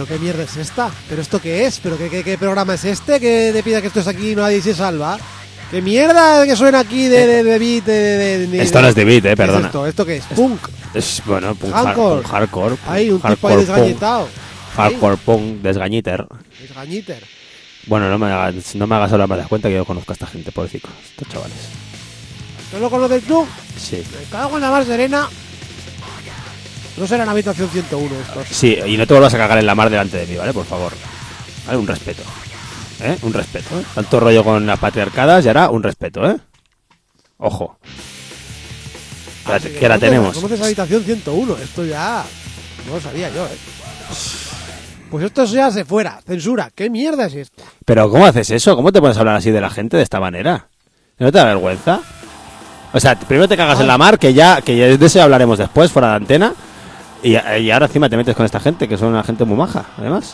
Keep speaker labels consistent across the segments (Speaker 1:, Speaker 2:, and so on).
Speaker 1: ¿pero qué mierda es esta? ¿Pero esto qué es? ¿Pero qué programa es este? Que te pida que esto es aquí y nadie se salva. ¿Qué mierda que suena aquí de beat?
Speaker 2: Esto no es de beat, perdona.
Speaker 1: ¿Esto qué es? ¿Punk?
Speaker 2: Es, bueno, punk
Speaker 1: hardcore. Hay un tipo ahí
Speaker 2: hardcore
Speaker 1: desgañetado.
Speaker 2: Hardcore punk, desgañiter.
Speaker 1: Desgañiter.
Speaker 2: Bueno, no me hagas hablar más de cuenta que yo conozco a esta gente, pobrecito. Estos chavales.
Speaker 1: ¿No lo conoces tú?
Speaker 2: Sí.
Speaker 1: Me cago en la mar serena. No será en habitación 101 estos.
Speaker 2: Sí, y no te vuelvas a cagar en la mar delante de mí, ¿vale? Por favor. Vale, un respeto. Un respeto. Tanto rollo con las patriarcadas y ahora un respeto, Ojo. Que la tenemos.
Speaker 1: ¿Conoces habitación 101? Esto ya... No lo sabía yo, Pues esto ya se fuera. Censura. ¿Qué mierda es esto?
Speaker 2: Pero ¿cómo haces eso? ¿Cómo te puedes hablar así de la gente de esta manera? ¿No te da vergüenza? O sea, primero te cagas en la mar, que ya de eso hablaremos después, fuera de antena. Y ahora encima te metes con esta gente, que son una gente muy maja, además.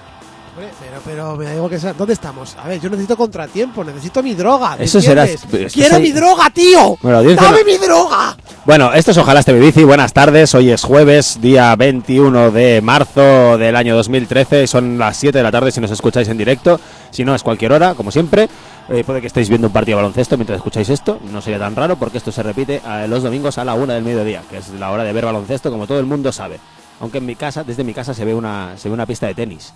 Speaker 1: Pero me digo que sea... ¿Dónde estamos? A ver, yo necesito contratiempo, necesito mi droga.
Speaker 2: Eso será...
Speaker 1: ¡Quiero mi droga, tío!
Speaker 2: Bueno,
Speaker 1: ¡Dame mi droga!
Speaker 2: Bueno, esto es Ojalá Este Bici. Buenas tardes, hoy es jueves, día 21 de marzo del año 2013. Y son las 7 de la tarde si nos escucháis en directo. Si no, es cualquier hora, como siempre. Puede que estéis viendo un partido de baloncesto mientras escucháis esto. No sería tan raro porque esto se repite los domingos a la 1 del mediodía, que es la hora de ver baloncesto, como todo el mundo sabe. Aunque en mi casa, desde mi casa se ve una pista de tenis.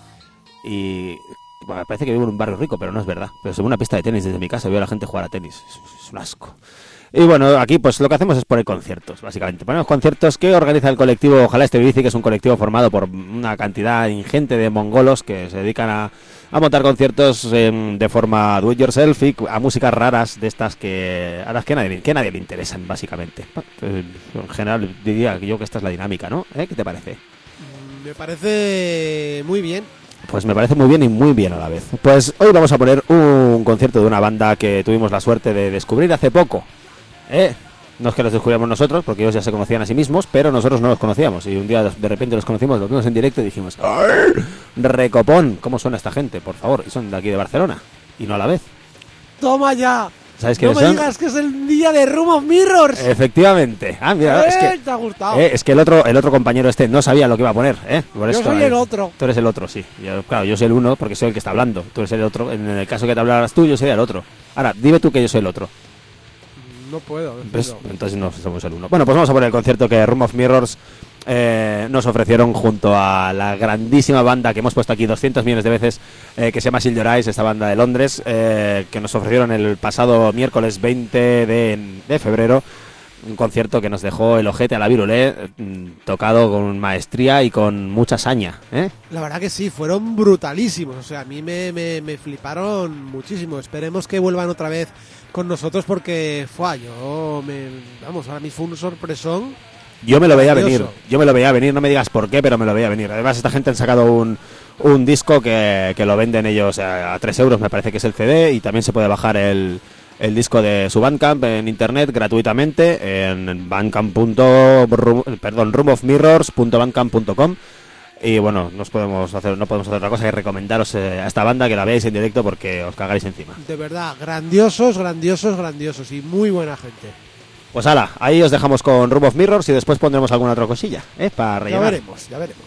Speaker 2: Y bueno, parece que vivo en un barrio rico, pero no es verdad. Pero se ve una pista de tenis desde mi casa, veo a la gente jugar a tenis. Es un asco. Y bueno, aquí pues lo que hacemos es poner conciertos, básicamente. Ponemos conciertos que organiza el colectivo Ojalá Este Bici, que es un colectivo formado por una cantidad ingente de mongolos que se dedican a montar conciertos de forma do it yourself y a músicas raras de estas a las que nadie le interesan, básicamente. En general diría yo que esta es la dinámica, ¿no? ¿Qué te parece?
Speaker 1: Me parece muy bien.
Speaker 2: Pues me parece muy bien y muy bien a la vez. Pues hoy vamos a poner un concierto de una banda que tuvimos la suerte de descubrir hace poco. No es que los descubriéramos nosotros, porque ellos ya se conocían a sí mismos, pero nosotros no los conocíamos. Y un día de repente los conocimos, los vimos en directo y dijimos: ¡ay! ¡Recopón! ¿Cómo suena esta gente? Por favor. Y son de aquí de Barcelona. Y no a la vez.
Speaker 1: ¡Toma ya!
Speaker 2: ¿Sabes
Speaker 1: quiénes son? No me digas que es el día de Room of Mirrors.
Speaker 2: Efectivamente. Ah, mira, es que
Speaker 1: te ha gustado.
Speaker 2: Es que el otro compañero no sabía lo que iba a poner, Por
Speaker 1: yo
Speaker 2: esto,
Speaker 1: soy el otro.
Speaker 2: Tú eres el otro, sí. Claro, yo soy el uno porque soy el que está hablando. Tú eres el otro. En el caso que te hablaras tú, yo sería el otro. Ahora, dime tú que yo soy el otro.
Speaker 1: No puedo.
Speaker 2: ¿Ves? Entonces no somos el uno. Bueno, pues vamos a poner el concierto que Room of Mirrors nos ofrecieron junto a la grandísima banda que hemos puesto aquí 200 millones de veces, que se llama Seal Your Eyes, esta banda de Londres, que nos ofrecieron el pasado miércoles 20 de febrero. Un concierto que nos dejó el ojete a la virulé, tocado con maestría y con mucha saña,
Speaker 1: La verdad que sí, fueron brutalísimos. O sea, a mí me fliparon muchísimo. Esperemos que vuelvan otra vez con nosotros porque ahora mismo fue un sorpresón.
Speaker 2: Yo me lo veía venir, no me digas por qué, pero me lo veía venir. Además, esta gente han sacado un disco que lo venden ellos a 3 euros, me parece que es el CD, y también se puede bajar el disco de su Bandcamp en internet gratuitamente en roomofmirrors.bandcamp.com. Y bueno, no podemos hacer otra cosa que recomendaros a esta banda que la veáis en directo porque os cagaréis encima.
Speaker 1: De verdad, grandiosos y muy buena gente.
Speaker 2: Pues hala, ahí os dejamos con Room of Mirrors y después pondremos alguna otra cosilla, para rellenar.
Speaker 1: Ya veremos.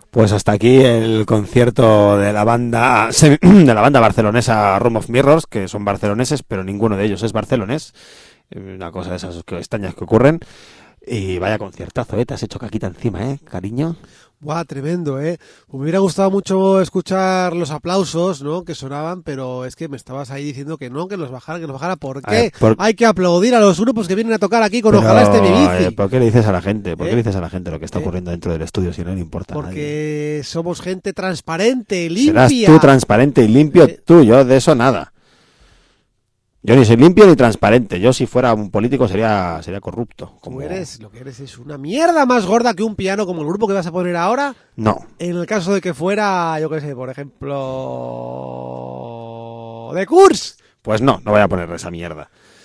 Speaker 2: Pues hasta aquí el concierto de la banda barcelonesa Room of Mirrors, que son barceloneses, pero ninguno de ellos es barcelonés. Una cosa de esas extrañas que ocurren. Y vaya conciertazo, ¿eh? Te has hecho caquita encima, ¿eh, cariño?
Speaker 1: Buah, tremendo, ¿eh? Me hubiera gustado mucho escuchar los aplausos, ¿no? Que sonaban, pero es que me estabas ahí diciendo que no, que los bajara. ¿Por qué? Hay que aplaudir a los grupos que vienen a tocar aquí con Ojalá esté mi bici.
Speaker 2: ¿Por qué le dices a la gente? ¿Por qué le dices a la gente lo que está ocurriendo dentro del estudio si no le importa a nadie?
Speaker 1: Porque somos gente transparente, limpia.
Speaker 2: Serás tú transparente y limpio, tú, yo de eso nada. Yo ni soy limpio ni transparente. Yo si fuera un político sería corrupto.
Speaker 1: Lo que eres es una mierda más gorda que un piano como el grupo que vas a poner ahora.
Speaker 2: No.
Speaker 1: En el caso de que fuera, yo qué sé, por ejemplo, The Curse.
Speaker 2: Pues no voy a poner esa mierda.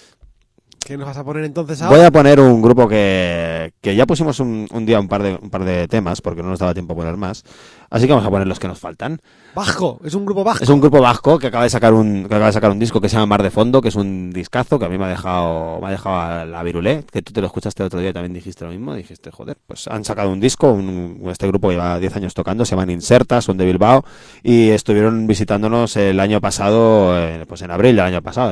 Speaker 1: ¿Qué nos vas a poner entonces ahora?
Speaker 2: Voy a poner un grupo que ya pusimos un día un par de temas porque no nos daba tiempo a poner más. Así que vamos a poner los que nos faltan.
Speaker 1: Vasco, es un grupo vasco.
Speaker 2: Es un grupo vasco que acaba de sacar un disco que se llama Mar de Fondo, que es un discazo que a mí me ha dejado a la virulé, que tú te lo escuchaste el otro día y también dijiste lo mismo, dijiste, joder, pues han sacado un disco, este grupo lleva 10 años tocando, se llaman Inserta, son de Bilbao y estuvieron visitándonos el año pasado, pues en abril del año pasado,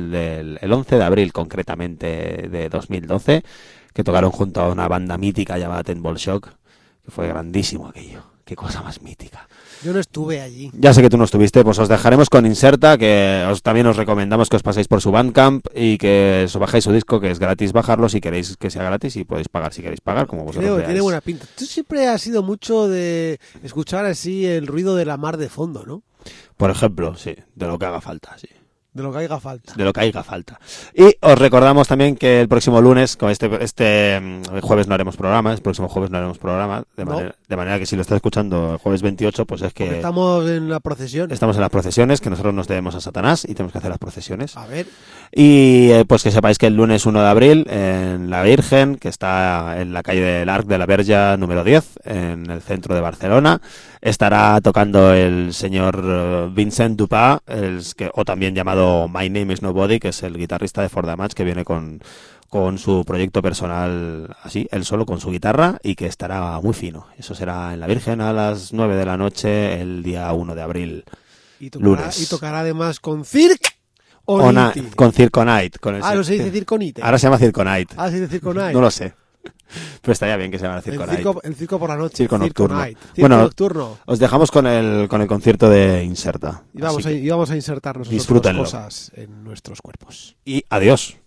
Speaker 2: el 11 de abril concretamente de 2012, que tocaron junto a una banda mítica llamada Ten Ball Shock, que fue grandísimo aquello, qué cosa más mítica.
Speaker 1: Yo no estuve allí.
Speaker 2: Ya sé que tú no estuviste, pues os dejaremos con Inserta, que también os recomendamos que os paséis por su Bandcamp y que os bajéis su disco, que es gratis bajarlo si queréis que sea gratis y podéis pagar si queréis pagar, como vosotros veáis.
Speaker 1: Tiene buena pinta. Tú siempre has sido mucho de escuchar así el ruido de la mar de fondo, ¿no?
Speaker 2: Por ejemplo, sí, de lo que haga falta, sí.
Speaker 1: De lo que haga falta.
Speaker 2: De lo que haga falta. Y os recordamos también que el próximo lunes, con este jueves no haremos programa, el próximo jueves no haremos programa, de manera que si lo estás escuchando el jueves 28, pues es que...
Speaker 1: Porque estamos en la procesión.
Speaker 2: Estamos en las procesiones, que nosotros nos debemos a Satanás y tenemos que hacer las procesiones.
Speaker 1: A ver.
Speaker 2: Y pues que sepáis que el lunes 1 de abril, en La Virgen, que está en la calle del Arc de la Verja número 10, en el centro de Barcelona, estará tocando el señor Vincent Dupá, o también llamado My Name is Nobody, que es el guitarrista de For the Match, que viene con su proyecto personal, así, él solo con su guitarra, y que estará muy fino. Eso será en La Virgen a las 9 de la noche, el día 1 de abril, lunes.
Speaker 1: Y tocará además con Cirque Onity.
Speaker 2: Con Circonite.
Speaker 1: No se dice Circonite.
Speaker 2: Ahora se llama Circonite.
Speaker 1: Se dice Circonite.
Speaker 2: No lo sé. Pero estaría bien que se llamara Circonite.
Speaker 1: El circo por la noche.
Speaker 2: Circo nocturno.
Speaker 1: Circo nocturno.
Speaker 2: Os dejamos con el concierto de Inserta.
Speaker 1: Y vamos a insertarnos
Speaker 2: disfrútenlo.
Speaker 1: Cosas en nuestros cuerpos.
Speaker 2: Y adiós.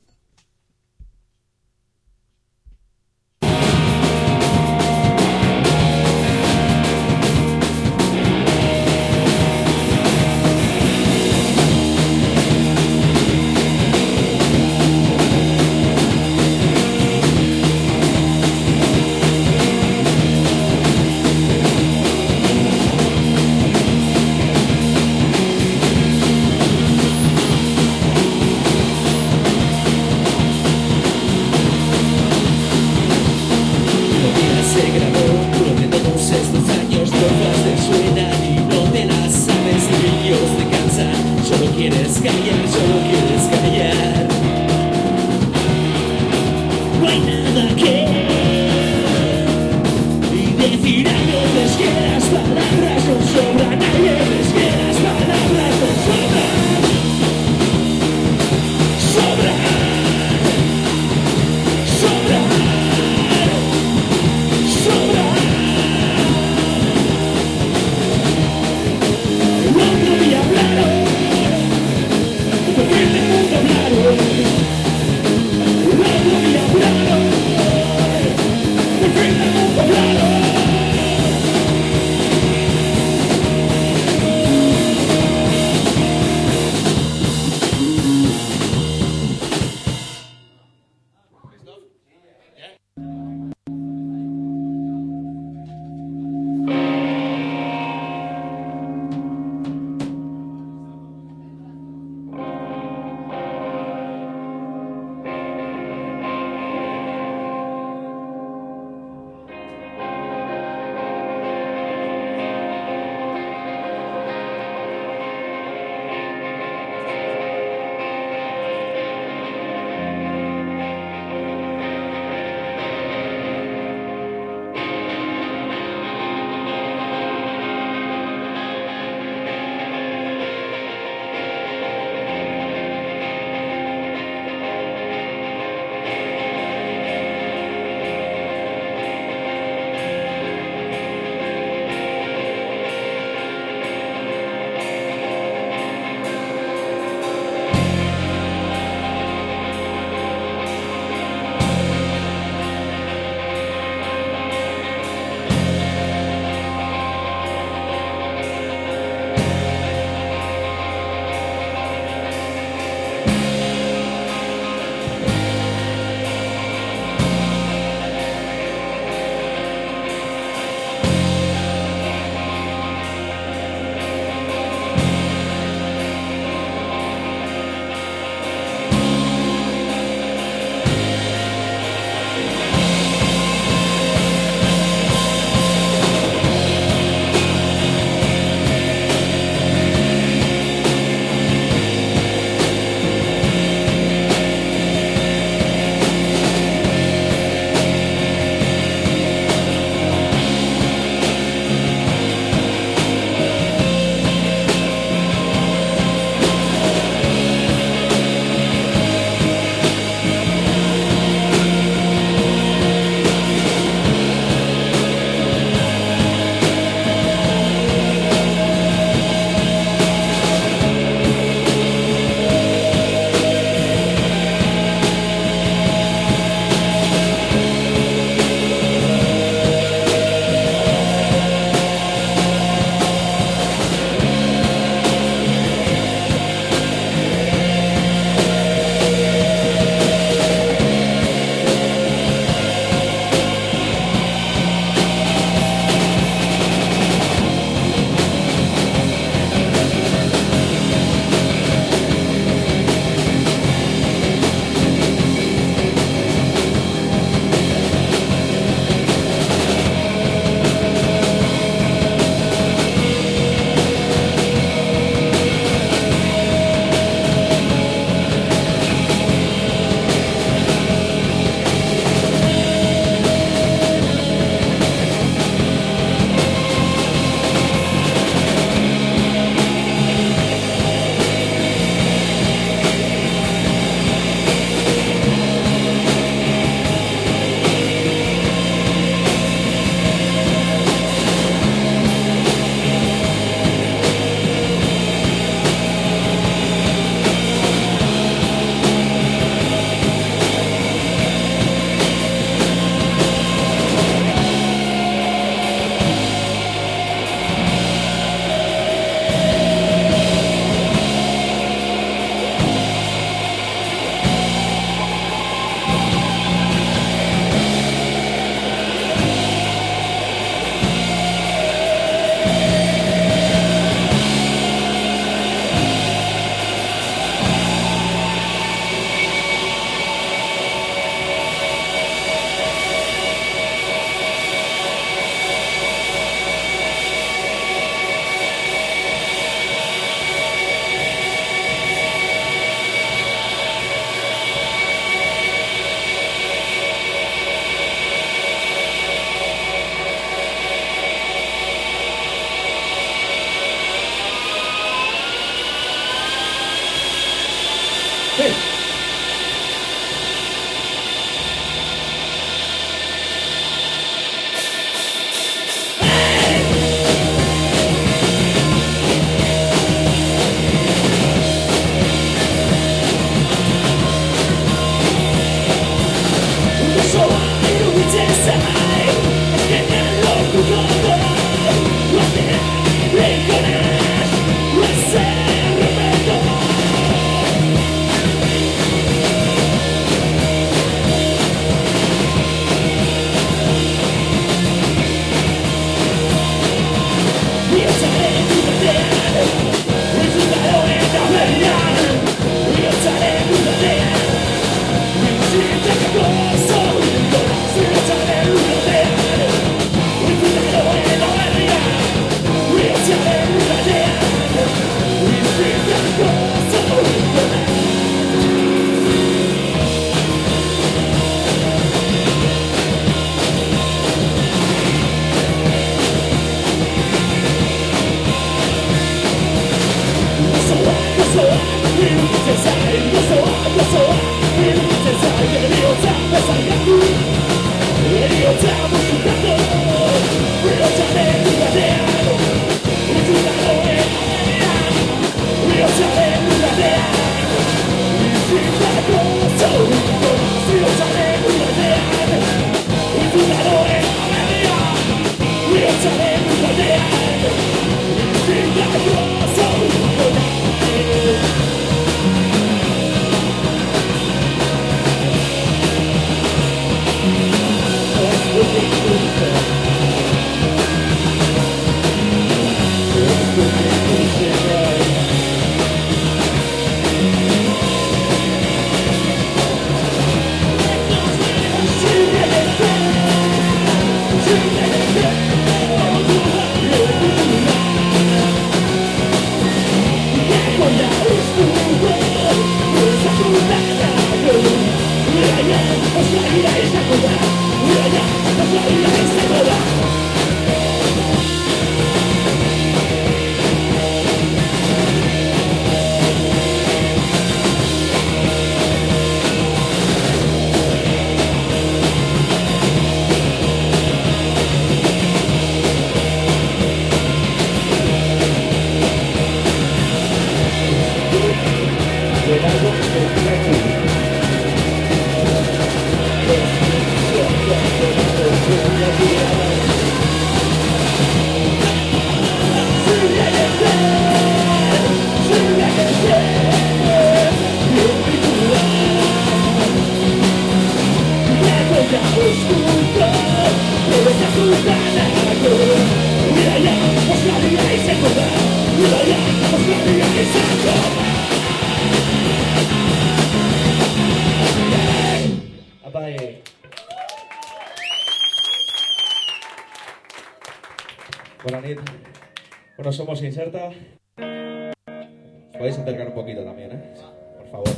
Speaker 3: Buenas nit. Bueno, somos Inserta. Os podéis acercar un poquito también, por favor.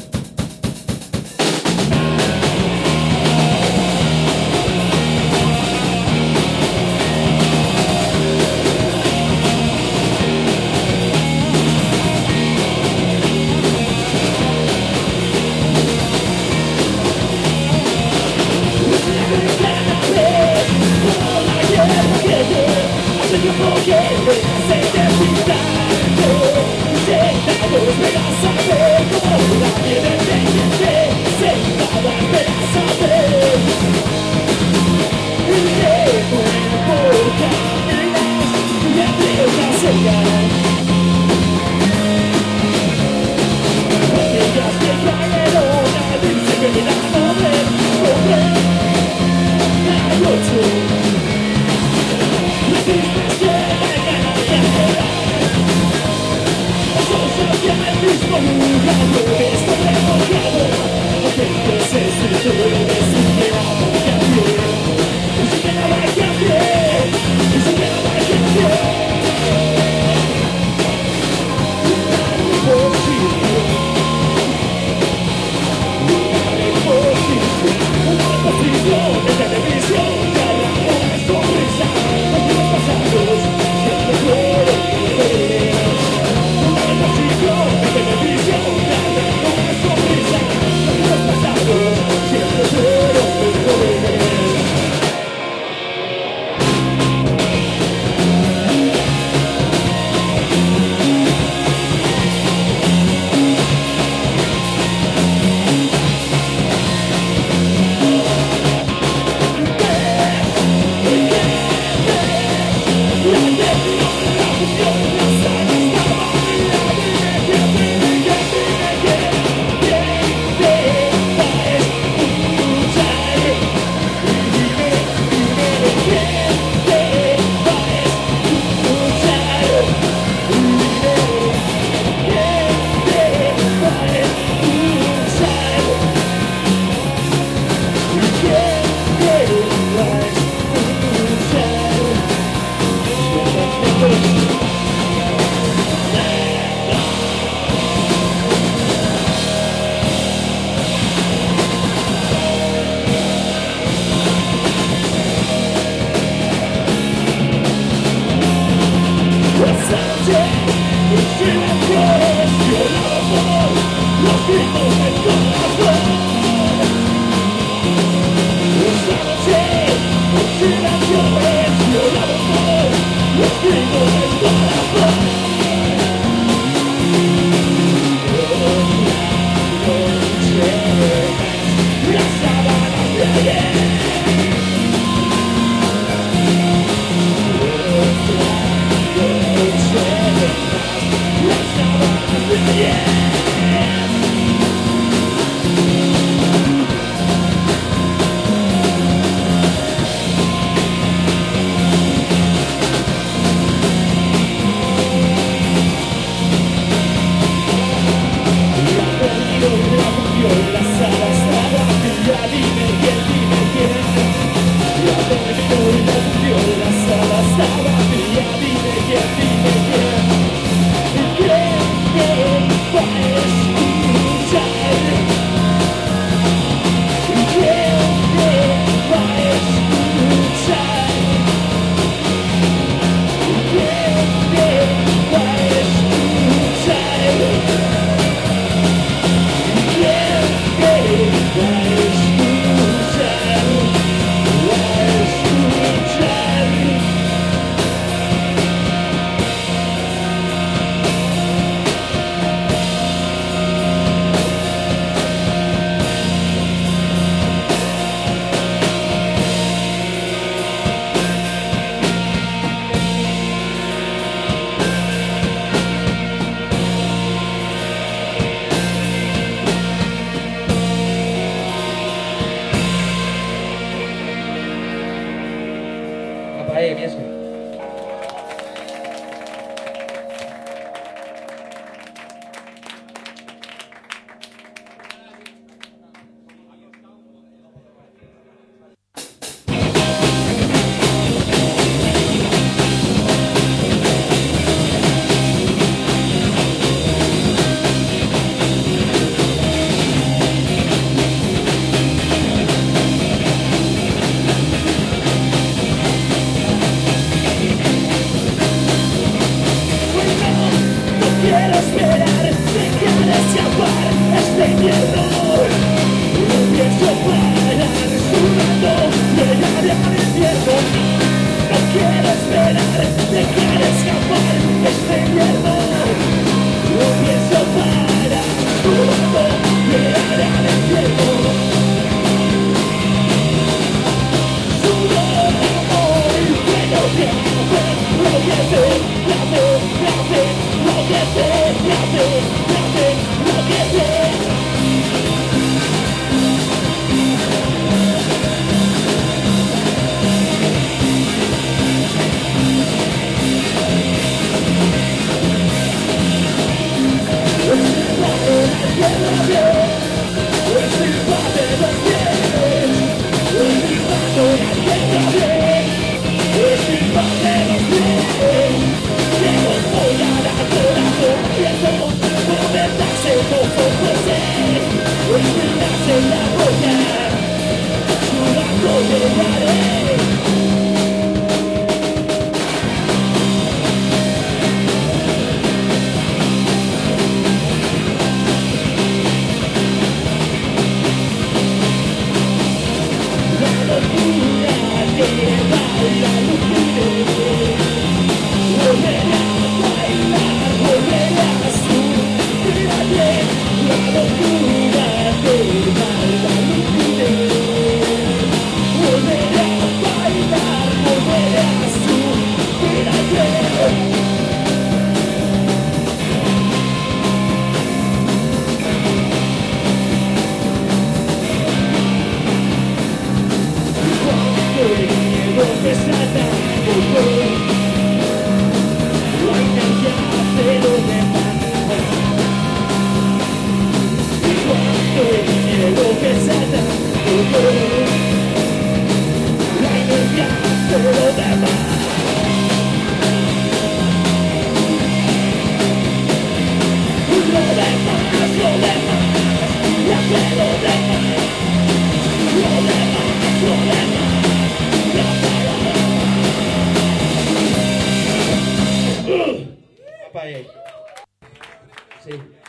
Speaker 3: ahí. Sí.